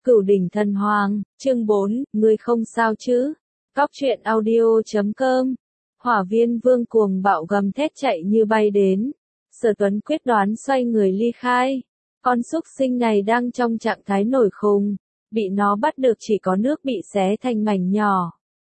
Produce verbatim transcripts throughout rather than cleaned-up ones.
Cửu đỉnh thần hoàng, chương bốn, ngươi không sao chứ? Cóc truyện audio chấm com. Hỏa viên vương cuồng bạo gầm thét chạy như bay đến. Sở Tuấn quyết đoán xoay người ly khai. Con súc sinh này đang trong trạng thái nổi khùng, bị nó bắt được chỉ có nước bị xé thành mảnh nhỏ.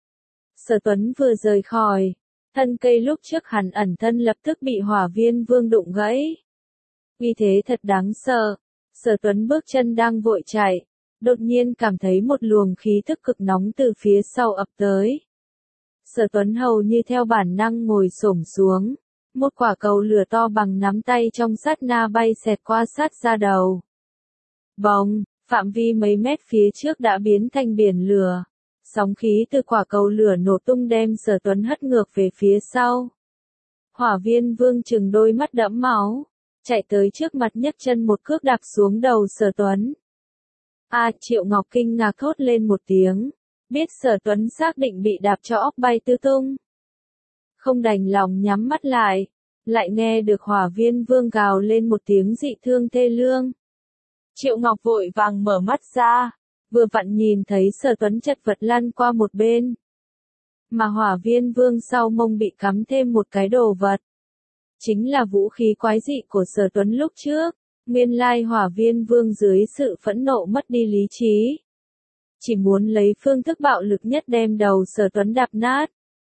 Sở Tuấn vừa rời khỏi, thân cây lúc trước hắn ẩn thân lập tức bị hỏa viên vương đụng gãy. Uy thế thật đáng sợ. Sở Tuấn bước chân đang vội chạy, đột nhiên cảm thấy một luồng khí thức cực nóng từ phía sau ập tới. Sở Tuấn hầu như theo bản năng ngồi xổm xuống, một quả cầu lửa to bằng nắm tay trong sát na bay xẹt qua sát ra đầu. Bồng, phạm vi mấy mét phía trước đã biến thành biển lửa. Sóng khí từ quả cầu lửa nổ tung đem Sở Tuấn hất ngược về phía sau. Hỏa viên vương trừng đôi mắt đẫm máu, chạy tới trước mặt nhấc chân một cước đạp xuống đầu Sở Tuấn. A à, Triệu Ngọc kinh ngạc thốt lên một tiếng, biết Sở Tuấn xác định bị đạp cho óc bay tứ tung. Không đành lòng nhắm mắt lại, lại nghe được hỏa viên vương gào lên một tiếng dị thương thê lương. Triệu Ngọc vội vàng mở mắt ra, vừa vặn nhìn thấy Sở Tuấn chật vật lăn qua một bên. Mà hỏa viên vương sau mông bị cắm thêm một cái đồ vật. Chính là vũ khí quái dị của Sở Tuấn lúc trước. Nguyên lai hỏa viên vương dưới sự phẫn nộ mất đi lý trí. Chỉ muốn lấy phương thức bạo lực nhất đem đầu Sở Tuấn đạp nát.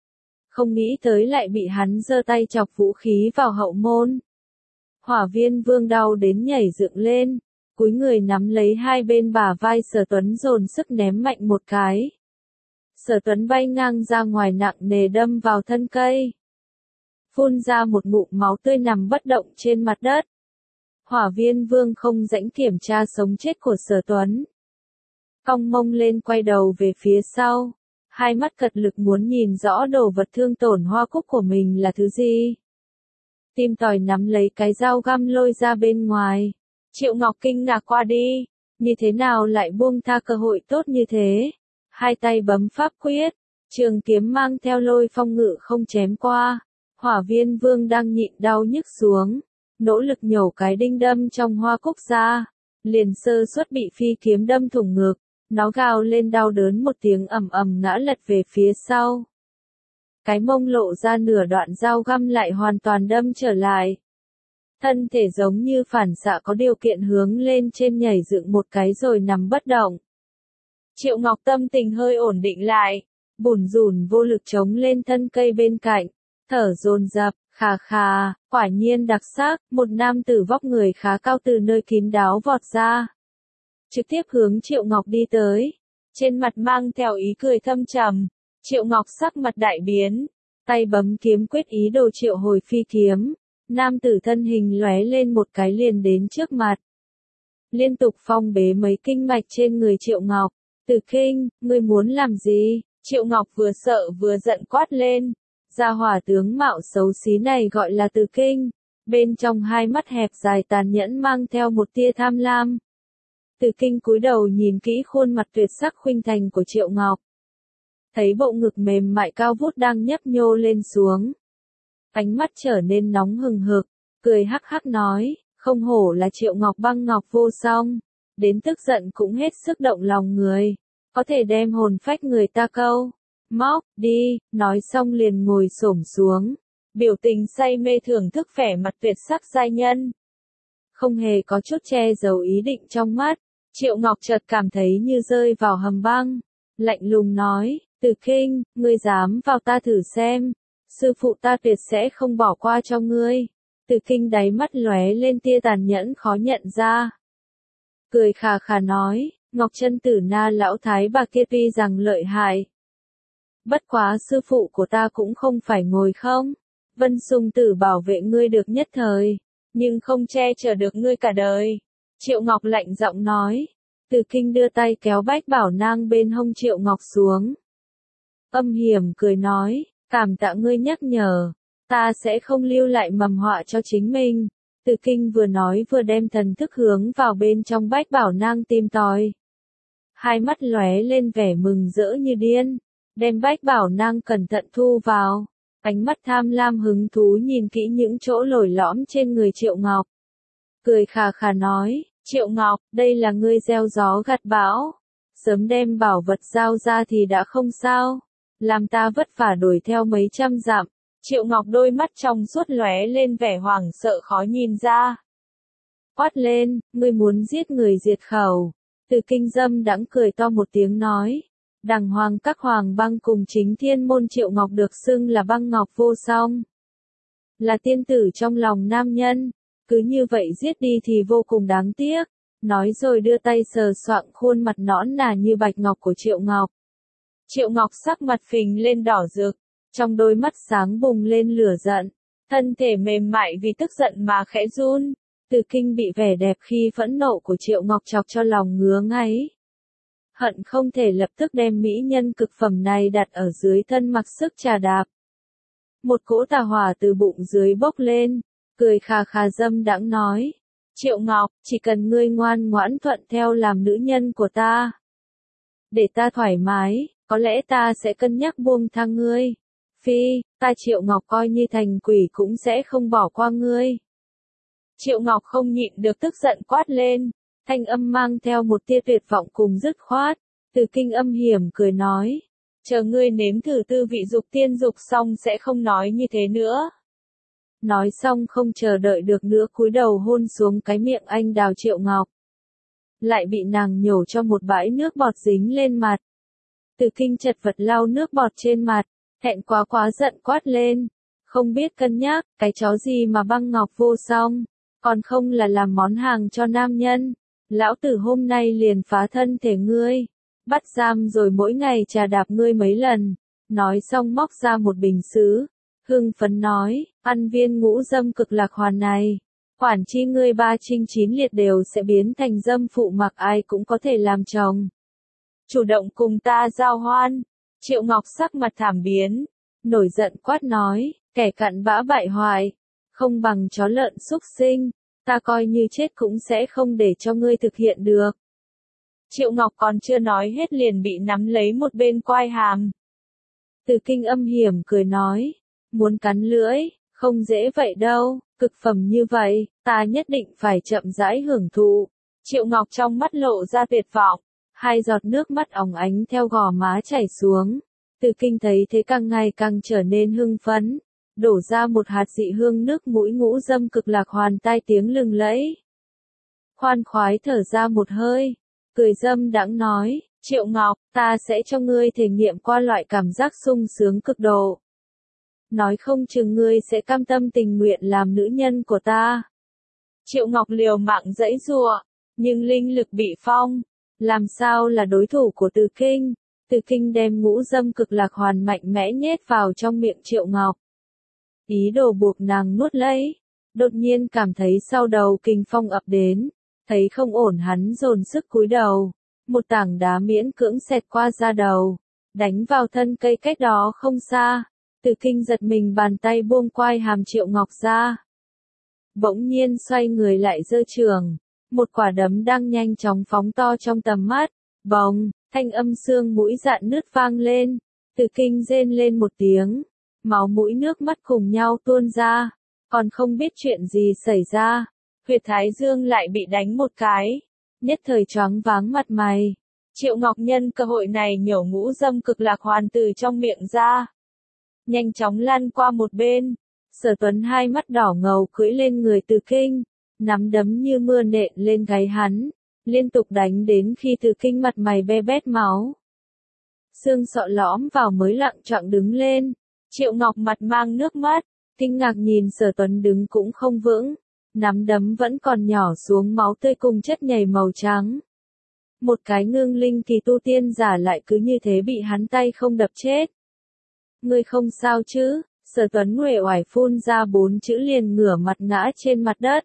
Không nghĩ tới lại bị hắn giơ tay chọc vũ khí vào hậu môn. Hỏa viên vương đau đến nhảy dựng lên, cúi người nắm lấy hai bên bả vai Sở Tuấn dồn sức ném mạnh một cái. Sở Tuấn bay ngang ra ngoài nặng nề đâm vào thân cây. Phun ra một ngụm máu tươi nằm bất động trên mặt đất. Hỏa viên vương không rãnh kiểm tra sống chết của Sở Tuấn. Cong mông lên quay đầu về phía sau. Hai mắt cật lực muốn nhìn rõ đồ vật thương tổn hoa cúc của mình là thứ gì. Tim tòi nắm lấy cái dao găm lôi ra bên ngoài. Triệu Ngọc kinh ngạc qua đi. Như thế nào lại buông tha cơ hội tốt như thế. Hai tay bấm pháp quyết. Trường kiếm mang theo lôi phong ngự không chém qua. Hỏa viên vương đang nhịn đau nhức xuống. Nỗ lực nhổ cái đinh đâm trong hoa cúc ra, liền sơ suất bị phi kiếm đâm thủng ngực, nó gào lên đau đớn một tiếng ầm ầm ngã lật về phía sau. Cái mông lộ ra nửa đoạn dao găm lại hoàn toàn đâm trở lại. Thân thể giống như phản xạ có điều kiện hướng lên trên nhảy dựng một cái rồi nằm bất động. Triệu Ngọc tâm tình hơi ổn định lại, bủn rủn vô lực chống lên thân cây bên cạnh, thở dồn dập. Khà khà, quả nhiên đặc sắc, một nam tử vóc người khá cao từ nơi kín đáo vọt ra. Trực tiếp hướng Triệu Ngọc đi tới. Trên mặt mang theo ý cười thâm trầm. Triệu Ngọc sắc mặt đại biến. Tay bấm kiếm quyết ý đồ triệu hồi phi kiếm. Nam tử thân hình lóe lên một cái liền đến trước mặt. Liên tục phong bế mấy kinh mạch trên người Triệu Ngọc. Từ kinh, ngươi muốn làm gì? Triệu Ngọc vừa sợ vừa giận quát lên. Gia hỏa tướng mạo xấu xí này gọi là Từ Kinh, bên trong hai mắt hẹp dài tàn nhẫn mang theo một tia tham lam. Từ Kinh cúi đầu nhìn kỹ khuôn mặt tuyệt sắc khuynh thành của Triệu Ngọc. Thấy bộ ngực mềm mại cao vút đang nhấp nhô lên xuống. Ánh mắt trở nên nóng hừng hực, cười hắc hắc nói, không hổ là Triệu Ngọc băng ngọc vô song, đến tức giận cũng hết sức động lòng người, có thể đem hồn phách người ta câu. Móc, đi, nói xong liền ngồi xổm xuống, biểu tình say mê thưởng thức vẻ mặt tuyệt sắc giai nhân. Không hề có chút che giấu ý định trong mắt, Triệu Ngọc chợt cảm thấy như rơi vào hầm băng, lạnh lùng nói, Từ Kinh, ngươi dám vào ta thử xem, sư phụ ta tuyệt sẽ không bỏ qua cho ngươi. Từ Kinh đáy mắt lóe lên tia tàn nhẫn khó nhận ra. Cười khà khà nói, Ngọc Chân Tử Na lão thái bà kia tuy rằng lợi hại. Bất quá sư phụ của ta cũng không phải ngồi không. Vân Sung Tử bảo vệ ngươi được nhất thời, nhưng không che chở được ngươi cả đời. Triệu Ngọc lạnh giọng nói. Từ Kinh đưa tay kéo bách bảo nang bên hông Triệu Ngọc xuống. Âm hiểm cười nói, cảm tạ ngươi nhắc nhở, ta sẽ không lưu lại mầm họa cho chính mình. Từ Kinh vừa nói vừa đem thần thức hướng vào bên trong bách bảo nang tìm tòi. Hai mắt lóe lên vẻ mừng rỡ như điên. Đem bách bảo nang cẩn thận thu vào, ánh mắt tham lam hứng thú nhìn kỹ những chỗ lồi lõm trên người Triệu Ngọc. Cười khà khà nói, Triệu Ngọc, đây là ngươi gieo gió gặt bão. Sớm đem bảo vật giao ra thì đã không sao. Làm ta vất vả đuổi theo mấy trăm dặm. Triệu Ngọc đôi mắt trong suốt lóe lên vẻ hoảng sợ khó nhìn ra. Quát lên, ngươi muốn giết người diệt khẩu. Từ Kinh dâm đãng cười to một tiếng nói. Đằng hoàng các hoàng băng cùng chính thiên môn Triệu Ngọc được xưng là băng ngọc vô song. Là tiên tử trong lòng nam nhân. Cứ như vậy giết đi thì vô cùng đáng tiếc. Nói rồi đưa tay sờ soạng khuôn mặt nõn nà như bạch ngọc của Triệu Ngọc. Triệu Ngọc sắc mặt phình lên đỏ rực. Trong đôi mắt sáng bùng lên lửa giận. Thân thể mềm mại vì tức giận mà khẽ run. Từ Kinh bị vẻ đẹp khi phẫn nộ của Triệu Ngọc chọc cho lòng ngứa ngáy. Hận không thể lập tức đem mỹ nhân cực phẩm này đặt ở dưới thân mặc sức trà đạp. Một cỗ tà hỏa từ bụng dưới bốc lên, cười khà khà dâm đãng nói. Triệu Ngọc, chỉ cần ngươi ngoan ngoãn thuận theo làm nữ nhân của ta. Để ta thoải mái, có lẽ ta sẽ cân nhắc buông tha ngươi. Phi, ta Triệu Ngọc coi như thành quỷ cũng sẽ không bỏ qua ngươi. Triệu Ngọc không nhịn được tức giận quát lên, thanh âm mang theo một tia tuyệt vọng cùng dứt khoát. Từ Kinh âm hiểm cười nói, chờ ngươi nếm thử tư vị dục tiên dục xong sẽ không nói như thế nữa. Nói xong không chờ đợi được nữa cúi đầu hôn xuống cái miệng anh đào Triệu Ngọc. Lại bị nàng nhổ cho một bãi nước bọt dính lên mặt. Từ Kinh chật vật lau nước bọt trên mặt, hẹn quá quá giận quát lên. Không biết cân nhắc, cái chó gì mà băng ngọc vô song, còn không là làm món hàng cho nam nhân. Lão tử hôm nay liền phá thân thể ngươi, bắt giam rồi mỗi ngày trà đạp ngươi mấy lần. Nói xong móc ra một bình sứ, hưng phấn nói, ăn viên ngũ dâm cực lạc hoàn này. Khoản chi ngươi ba trinh chín liệt đều sẽ biến thành dâm phụ mặc ai cũng có thể làm chồng. Chủ động cùng ta giao hoan. Triệu Ngọc sắc mặt thảm biến, nổi giận quát nói, kẻ cặn bã bại hoại, không bằng chó lợn xúc sinh, ta coi như chết cũng sẽ không để cho ngươi thực hiện được. Triệu Ngọc còn chưa nói hết liền bị nắm lấy một bên quai hàm. Từ Kinh âm hiểm cười nói, muốn cắn lưỡi, không dễ vậy đâu, cực phẩm như vậy, ta nhất định phải chậm rãi hưởng thụ. Triệu Ngọc trong mắt lộ ra tuyệt vọng, hai giọt nước mắt óng ánh theo gò má chảy xuống. Từ Kinh thấy thế càng ngày càng trở nên hưng phấn, đổ ra một hạt dị hương nước mũi ngũ dâm cực lạc hoàn tai tiếng lừng lẫy. Khoan khoái thở ra một hơi, cười dâm đãng nói, Triệu Ngọc, ta sẽ cho ngươi thể nghiệm qua loại cảm giác sung sướng cực độ. Nói không chừng ngươi sẽ cam tâm tình nguyện làm nữ nhân của ta. Triệu Ngọc liều mạng giãy giụa, nhưng linh lực bị phong, làm sao là đối thủ của Từ Kinh. Từ Kinh đem ngũ dâm cực lạc hoàn mạnh mẽ nhét vào trong miệng Triệu Ngọc. Ý đồ buộc nàng nuốt lấy, đột nhiên cảm thấy sau đầu kinh phong ập đến, thấy không ổn hắn dồn sức cúi đầu, một tảng đá miễn cưỡng xẹt qua da đầu, đánh vào thân cây cách đó không xa. Từ Kinh giật mình bàn tay buông quai hàm Triệu Ngọc ra. Bỗng nhiên xoay người lại giơ trường, một quả đấm đang nhanh chóng phóng to trong tầm mắt, bồng, thanh âm xương mũi dạn nứt vang lên. Từ Kinh rên lên một tiếng, máu mũi nước mắt cùng nhau tuôn ra, còn không biết chuyện gì xảy ra, huyệt thái dương lại bị đánh một cái, nhất thời choáng váng mặt mày. Triệu Ngọc nhân cơ hội này nhổ ngũ dâm cực lạc hoàn từ trong miệng ra, nhanh chóng lăn qua một bên. Sở Tuấn hai mắt đỏ ngầu cưỡi lên người Từ Kinh, nắm đấm như mưa nện lên gáy hắn, liên tục đánh đến khi Từ Kinh mặt mày be bét máu. Xương sọ lõm vào mới lặng choạng đứng lên. Triệu Ngọc mặt mang nước mắt, kinh ngạc nhìn Sở Tuấn đứng cũng không vững, nắm đấm vẫn còn nhỏ xuống máu tươi cùng chất nhầy màu trắng. Một cái ngưng linh kỳ tu tiên giả lại cứ như thế bị hắn tay không đập chết. Ngươi không sao chứ? Sở Tuấn uể oải phun ra bốn chữ liền ngửa mặt ngã trên mặt đất.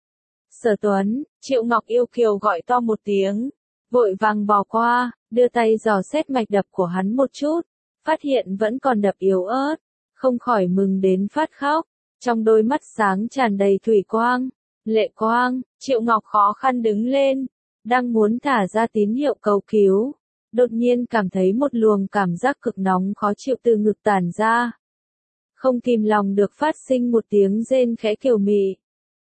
Sở Tuấn, Triệu Ngọc yêu kiều gọi to một tiếng, vội vàng bò qua, đưa tay dò xét mạch đập của hắn một chút, phát hiện vẫn còn đập yếu ớt, không khỏi mừng đến phát khóc, trong đôi mắt sáng tràn đầy thủy quang, lệ quang. Triệu Ngọc khó khăn đứng lên, đang muốn thả ra tín hiệu cầu cứu, đột nhiên cảm thấy một luồng cảm giác cực nóng khó chịu từ ngực tản ra. Không kìm lòng được phát sinh một tiếng rên khẽ kiều mị.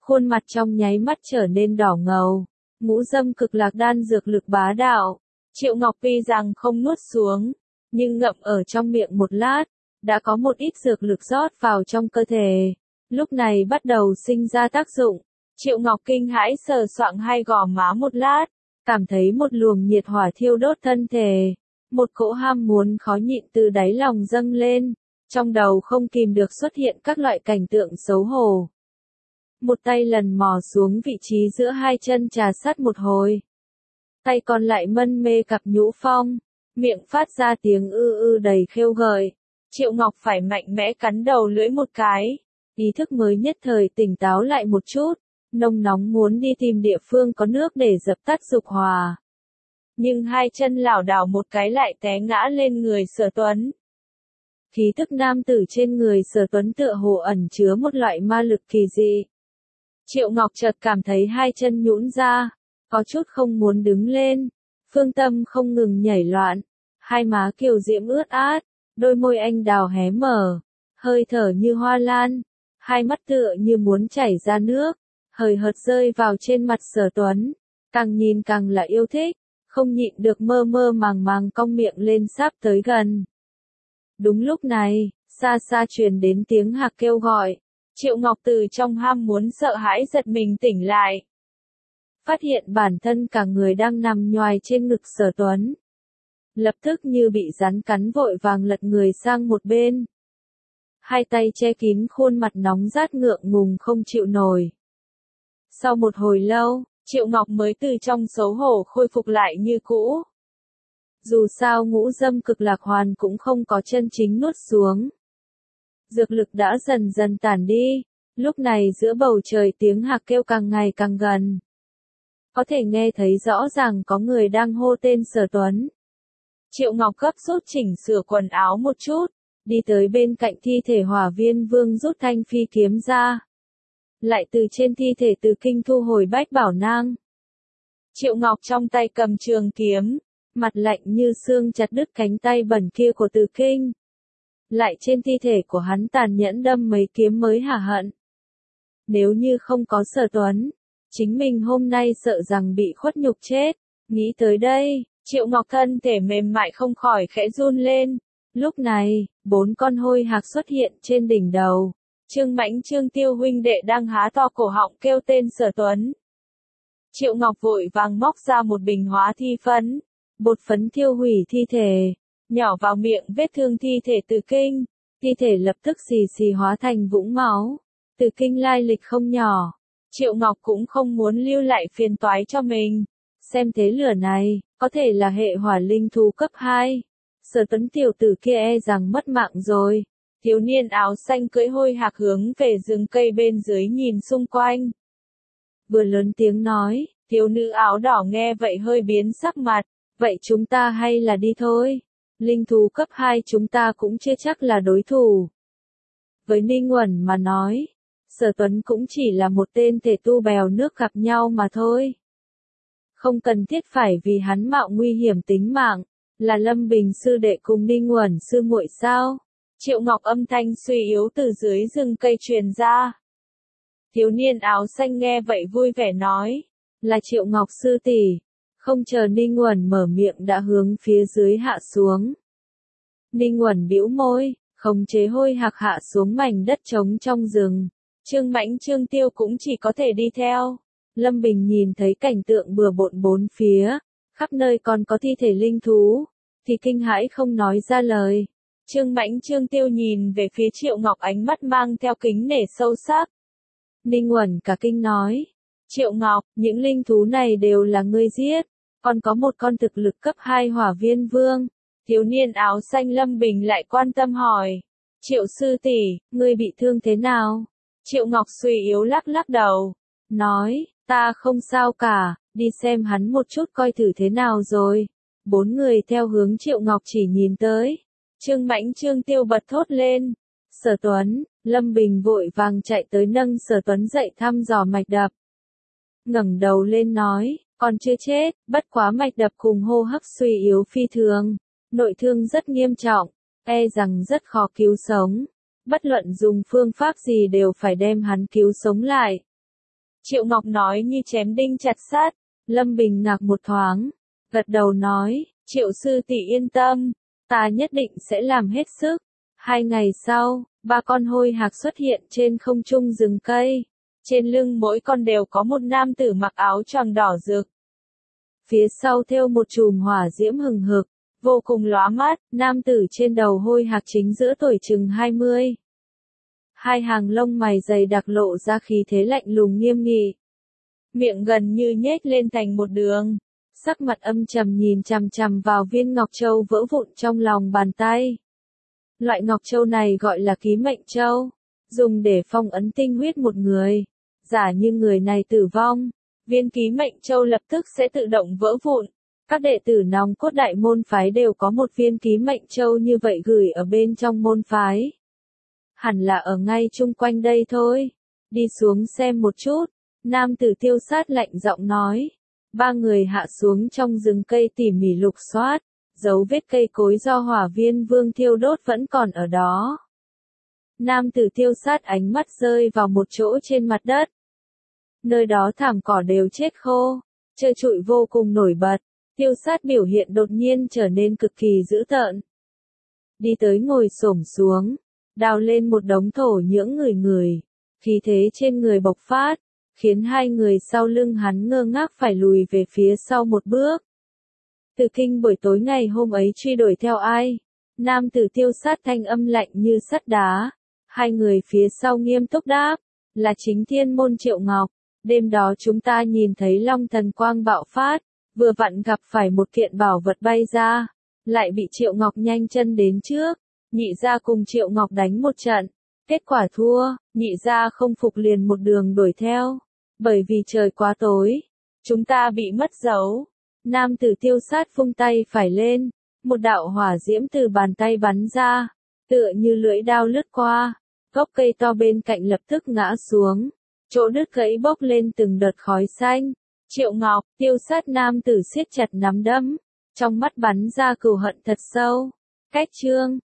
khuôn mặt trong nháy mắt trở nên đỏ ngầu. Ngũ dâm cực lạc đan dược lực bá đạo. Triệu Ngọc tuy rằng không nuốt xuống, nhưng ngậm ở trong miệng một lát, đã có một ít dược lực rót vào trong cơ thể. Lúc này bắt đầu sinh ra tác dụng. Triệu Ngọc kinh hãi sờ soạng hai gò má một lát, cảm thấy một luồng nhiệt hỏa thiêu đốt thân thể. Một cỗ ham muốn khó nhịn từ đáy lòng dâng lên, trong đầu không kìm được xuất hiện các loại cảnh tượng xấu hổ. Một tay lần mò xuống vị trí giữa hai chân trà sát một hồi. Tay còn lại mân mê cặp nhũ phong, miệng phát ra tiếng ư ư đầy khêu gợi. Triệu Ngọc phải mạnh mẽ cắn đầu lưỡi một cái, ý thức mới nhất thời tỉnh táo lại một chút, nôn nóng muốn đi tìm địa phương có nước để dập tắt dục hỏa. Nhưng hai chân lảo đảo một cái lại té ngã lên người Sở Tuấn. Khí tức nam tử trên người Sở Tuấn tựa hồ ẩn chứa một loại ma lực kỳ dị. Triệu Ngọc chợt cảm thấy hai chân nhũn ra, có chút không muốn đứng lên, phương tâm không ngừng nhảy loạn, hai má kiều diễm ướt át, đôi môi anh đào hé mở, hơi thở như hoa lan, hai mắt tựa như muốn chảy ra nước, hời hợt rơi vào trên mặt Sở Tuấn, càng nhìn càng là yêu thích, không nhịn được mơ mơ màng màng cong miệng lên sắp tới gần. Đúng lúc này, xa xa truyền đến tiếng hạc kêu gọi. Triệu Ngọc từ trong ham muốn sợ hãi giật mình tỉnh lại. Phát hiện bản thân cả người đang nằm nhoài trên ngực Sở Tuấn. Lập tức như bị rắn cắn vội vàng lật người sang một bên. Hai tay che kín khuôn mặt nóng rát ngượng ngùng không chịu nổi. Sau một hồi lâu, Triệu Ngọc mới từ trong xấu hổ khôi phục lại như cũ. Dù sao ngũ dâm cực lạc hoàn cũng không có chân chính nuốt xuống. Dược lực đã dần dần tản đi, lúc này giữa bầu trời tiếng hạc kêu càng ngày càng gần. Có thể nghe thấy rõ ràng có người đang hô tên Sở Tuấn. Triệu Ngọc gấp rút chỉnh sửa quần áo một chút, đi tới bên cạnh thi thể Hỏa Viên Vương rút thanh phi kiếm ra. Lại từ trên thi thể Từ Kinh thu hồi bách bảo nang. Triệu Ngọc trong tay cầm trường kiếm, mặt lạnh như xương chặt đứt cánh tay bẩn kia của Từ Kinh. Lại trên thi thể của hắn tàn nhẫn đâm mấy kiếm mới hả hận. Nếu như không có Sở Tuấn, chính mình hôm nay sợ rằng bị khuất nhục chết. Nghĩ tới đây, Triệu Ngọc thân thể mềm mại không khỏi khẽ run lên. Lúc này, bốn con hôi hạc xuất hiện trên đỉnh đầu. Trương Mãnh Trương Tiêu huynh đệ đang há to cổ họng kêu tên Sở Tuấn. Triệu Ngọc vội vàng móc ra một bình hóa thi phấn, bột phấn thiêu hủy thi thể, nhỏ vào miệng vết thương thi thể Từ Kinh, thi thể lập tức xì xì hóa thành vũng máu. Từ Kinh lai lịch không nhỏ, Triệu Ngọc cũng không muốn lưu lại phiền toái cho mình. Xem thế lửa này, có thể là hệ hỏa linh thú cấp hai. Sở Tuấn tiểu tử kia e rằng mất mạng rồi. Thiếu niên áo xanh cưỡi hôi hạc hướng về rừng cây bên dưới nhìn xung quanh. Vừa lớn tiếng nói, thiếu nữ áo đỏ nghe vậy hơi biến sắc mặt, vậy chúng ta hay là đi thôi. Linh thú cấp hai chúng ta cũng chưa chắc là đối thủ. Với Ninh Uẩn mà nói, Sở Tuấn cũng chỉ là một tên thể tu bèo nước gặp nhau mà thôi. Không cần thiết phải vì hắn mạo nguy hiểm tính mạng, là Lâm Bình sư đệ cùng Ninh Uẩn sư muội sao? Triệu Ngọc âm thanh suy yếu từ dưới rừng cây truyền ra. Thiếu niên áo xanh nghe vậy vui vẻ nói, là Triệu Ngọc sư tỷ. Không chờ Ninh Uẩn mở miệng đã hướng phía dưới hạ xuống. Ninh Uẩn bĩu môi, khống chế hôi hạc hạ xuống mảnh đất trống trong rừng. Trương Mãnh Trương Tiêu cũng chỉ có thể đi theo. Lâm Bình nhìn thấy cảnh tượng bừa bộn bốn phía, khắp nơi còn có thi thể linh thú, thì kinh hãi không nói ra lời. Trương Mãnh Trương Tiêu nhìn về phía Triệu Ngọc ánh mắt mang theo kính nể sâu sắc. Ninh Uẩn cả kinh nói, Triệu Ngọc, những linh thú này đều là ngươi giết, còn có một con thực lực cấp hai Hỏa Viên Vương. Thiếu niên áo xanh Lâm Bình lại quan tâm hỏi, Triệu sư tỷ, ngươi bị thương thế nào? Triệu Ngọc suy yếu lắc lắc đầu, nói, ta không sao cả, đi xem hắn một chút coi thử thế nào rồi. Bốn người theo hướng Triệu Ngọc chỉ nhìn tới. Trương Mãnh Trương Tiêu bật thốt lên. Sở Tuấn, Lâm Bình vội vàng chạy tới nâng Sở Tuấn dậy thăm dò mạch đập. Ngẩng đầu lên nói, còn chưa chết, bất quá mạch đập cùng hô hấp suy yếu phi thường. Nội thương rất nghiêm trọng, e rằng rất khó cứu sống. Bất luận dùng phương pháp gì đều phải đem hắn cứu sống lại. Triệu Ngọc nói như chém đinh chặt sắt. Lâm Bình ngạc một thoáng, gật đầu nói, Triệu sư tỷ yên tâm, ta nhất định sẽ làm hết sức. Hai ngày sau, ba con hôi hạc xuất hiện trên không trung rừng cây. Trên lưng mỗi con đều có một nam tử mặc áo choàng đỏ rực. Phía sau thêu một chùm hỏa diễm hừng hực, vô cùng lóa mắt, nam tử trên đầu hôi hạc chính giữa tuổi chừng hai mươi. Hai hàng lông mày dày đặc lộ ra khí thế lạnh lùng nghiêm nghị. Miệng gần như nhếch lên thành một đường, sắc mặt âm trầm nhìn chằm chằm vào viên ngọc châu vỡ vụn trong lòng bàn tay. Loại ngọc châu này gọi là ký mệnh châu, dùng để phong ấn tinh huyết một người. Giả như người này tử vong, viên ký mệnh châu lập tức sẽ tự động vỡ vụn. Các đệ tử nòng cốt đại môn phái đều có một viên ký mệnh châu như vậy gửi ở bên trong môn phái. Hẳn là ở ngay chung quanh đây thôi. Đi xuống xem một chút. Nam tử Tiêu Sát lạnh giọng nói. Ba người hạ xuống trong rừng cây tỉ mỉ lục soát. Dấu vết cây cối do hỏa viên vương thiêu đốt vẫn còn ở đó. Nam tử Tiêu Sát ánh mắt rơi vào một chỗ trên mặt đất. Nơi đó thảm cỏ đều chết khô, trơ trụi vô cùng nổi bật. Tiêu Sát biểu hiện đột nhiên trở nên cực kỳ dữ tợn. Đi tới ngồi xổm xuống, đào lên một đống thổ nhưỡng người người. Khí thế trên người bộc phát, khiến hai người sau lưng hắn ngơ ngác phải lùi về phía sau một bước. Từ Kinh buổi tối ngày hôm ấy truy đuổi theo ai? Nam tử Tiêu Sát thanh âm lạnh như sắt đá. Hai người phía sau nghiêm túc đáp, là chính thiên môn Triệu Ngọc. Đêm đó chúng ta nhìn thấy long thần quang bạo phát, vừa vặn gặp phải một kiện bảo vật bay ra, lại bị Triệu Ngọc nhanh chân đến trước. Nhị gia cùng Triệu Ngọc đánh một trận, kết quả thua, nhị gia không phục liền một đường đuổi theo. Bởi vì trời quá tối, chúng ta bị mất dấu. Nam tử Tiêu Sát vung tay phải lên, một đạo hỏa diễm từ bàn tay bắn ra, tựa như lưỡi đao lướt qua, gốc cây to bên cạnh lập tức ngã xuống, chỗ đứt gãy bốc lên từng đợt khói xanh. Triệu Ngọc, Tiêu Sát nam tử siết chặt nắm đấm, trong mắt bắn ra cừu hận thật sâu. Cách chương